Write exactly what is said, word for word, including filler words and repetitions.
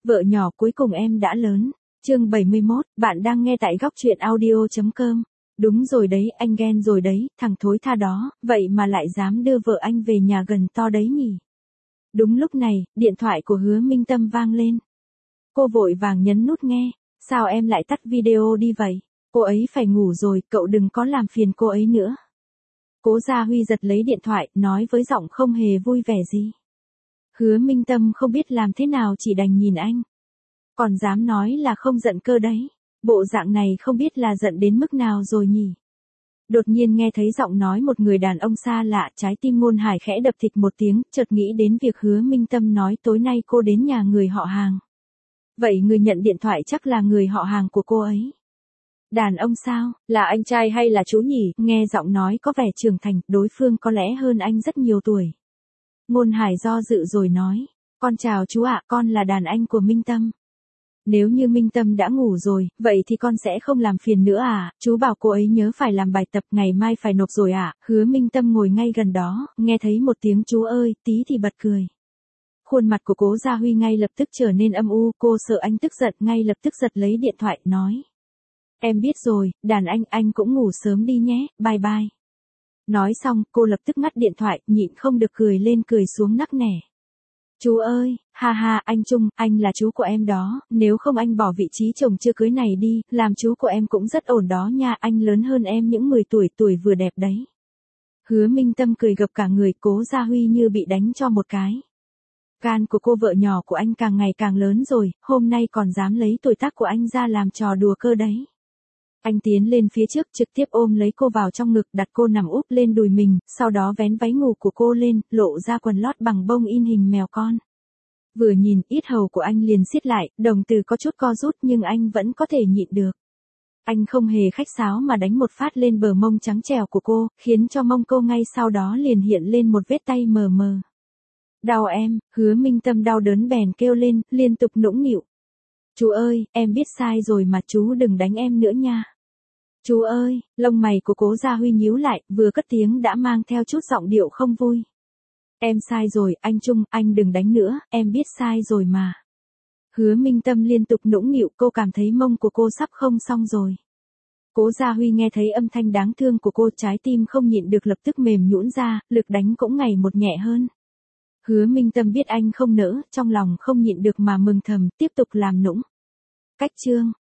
Vợ nhỏ cuối cùng em đã lớn. Chương bảy mươi mốt, bạn đang nghe tại góc truyện audio chấm com. Đúng rồi đấy, anh ghen rồi đấy, thằng thối tha đó, vậy mà lại dám đưa vợ anh về nhà gần to đấy nhỉ. Đúng lúc này, điện thoại của Hứa Minh Tâm vang lên. Cô vội vàng nhấn nút nghe. Sao em lại tắt video đi vậy? Cô ấy phải ngủ rồi, cậu đừng có làm phiền cô ấy nữa. Cố Gia Huy giật lấy điện thoại, nói với giọng không hề vui vẻ gì. Hứa Minh Tâm không biết làm thế nào, chỉ đành nhìn anh. Còn dám nói là không giận cơ đấy. Bộ dạng này không biết là giận đến mức nào rồi nhỉ. Đột nhiên nghe thấy giọng nói một người đàn ông xa lạ, trái tim Ngôn Hải khẽ đập thịch một tiếng, chợt nghĩ đến việc Hứa Minh Tâm nói tối nay cô đến nhà người họ hàng. Vậy người nhận điện thoại chắc là người họ hàng của cô ấy. Đàn ông sao, là anh trai hay là chú nhỉ? Nghe giọng nói có vẻ trưởng thành, đối phương có lẽ hơn anh rất nhiều tuổi. Ngôn Hải do dự rồi nói, con chào chú ạ, con là đàn anh của Minh Tâm. Nếu như Minh Tâm đã ngủ rồi, vậy thì con sẽ không làm phiền nữa à, chú bảo cô ấy nhớ phải làm bài tập, ngày mai phải nộp rồi ạ. Hứa Minh Tâm ngồi ngay gần đó, nghe thấy một tiếng chú ơi, tí thì bật cười. Khuôn mặt của Cố Gia Huy ngay lập tức trở nên âm u, cô sợ anh tức giận, ngay lập tức giật lấy điện thoại, nói. Em biết rồi, đàn anh, anh cũng ngủ sớm đi nhé, bye bye. Nói xong, cô lập tức ngắt điện thoại, nhịn không được cười lên cười xuống nắc nẻ. Chú ơi, ha ha, anh Trung, anh là chú của em đó, nếu không anh bỏ vị trí chồng chưa cưới này đi, làm chú của em cũng rất ổn đó nha, anh lớn hơn em những mười tuổi, tuổi vừa đẹp đấy. Hứa Minh Tâm cười gập cả người, Cố Gia Huy như bị đánh cho một cái. Gan của cô vợ nhỏ của anh càng ngày càng lớn rồi, hôm nay còn dám lấy tuổi tác của anh ra làm trò đùa cơ đấy. Anh tiến lên phía trước trực tiếp ôm lấy cô vào trong ngực, đặt cô nằm úp lên đùi mình, sau đó vén váy ngủ của cô lên, lộ ra quần lót bằng bông in hình mèo con. Vừa nhìn, yết hầu của anh liền siết lại, đồng tử có chút co rút nhưng anh vẫn có thể nhịn được. Anh không hề khách sáo mà đánh một phát lên bờ mông trắng trẻo của cô, khiến cho mông cô ngay sau đó liền hiện lên một vết tay mờ mờ. Đau em, Hứa Minh Tâm đau đớn bèn kêu lên, liên tục nũng nịu. Chú ơi, em biết sai rồi mà chú đừng đánh em nữa nha. Chú ơi, lông mày của Cố Gia Huy nhíu lại, vừa cất tiếng đã mang theo chút giọng điệu không vui. Em sai rồi, anh Trung, anh đừng đánh nữa, em biết sai rồi mà. Hứa Minh Tâm liên tục nũng nịu, cô cảm thấy mông của cô sắp không xong rồi. Cố Gia Huy nghe thấy âm thanh đáng thương của cô, trái tim không nhịn được lập tức mềm nhũn ra, lực đánh cũng ngày một nhẹ hơn. Hứa Minh Tâm biết anh không nỡ, trong lòng không nhịn được mà mừng thầm, tiếp tục làm nũng. Cách chương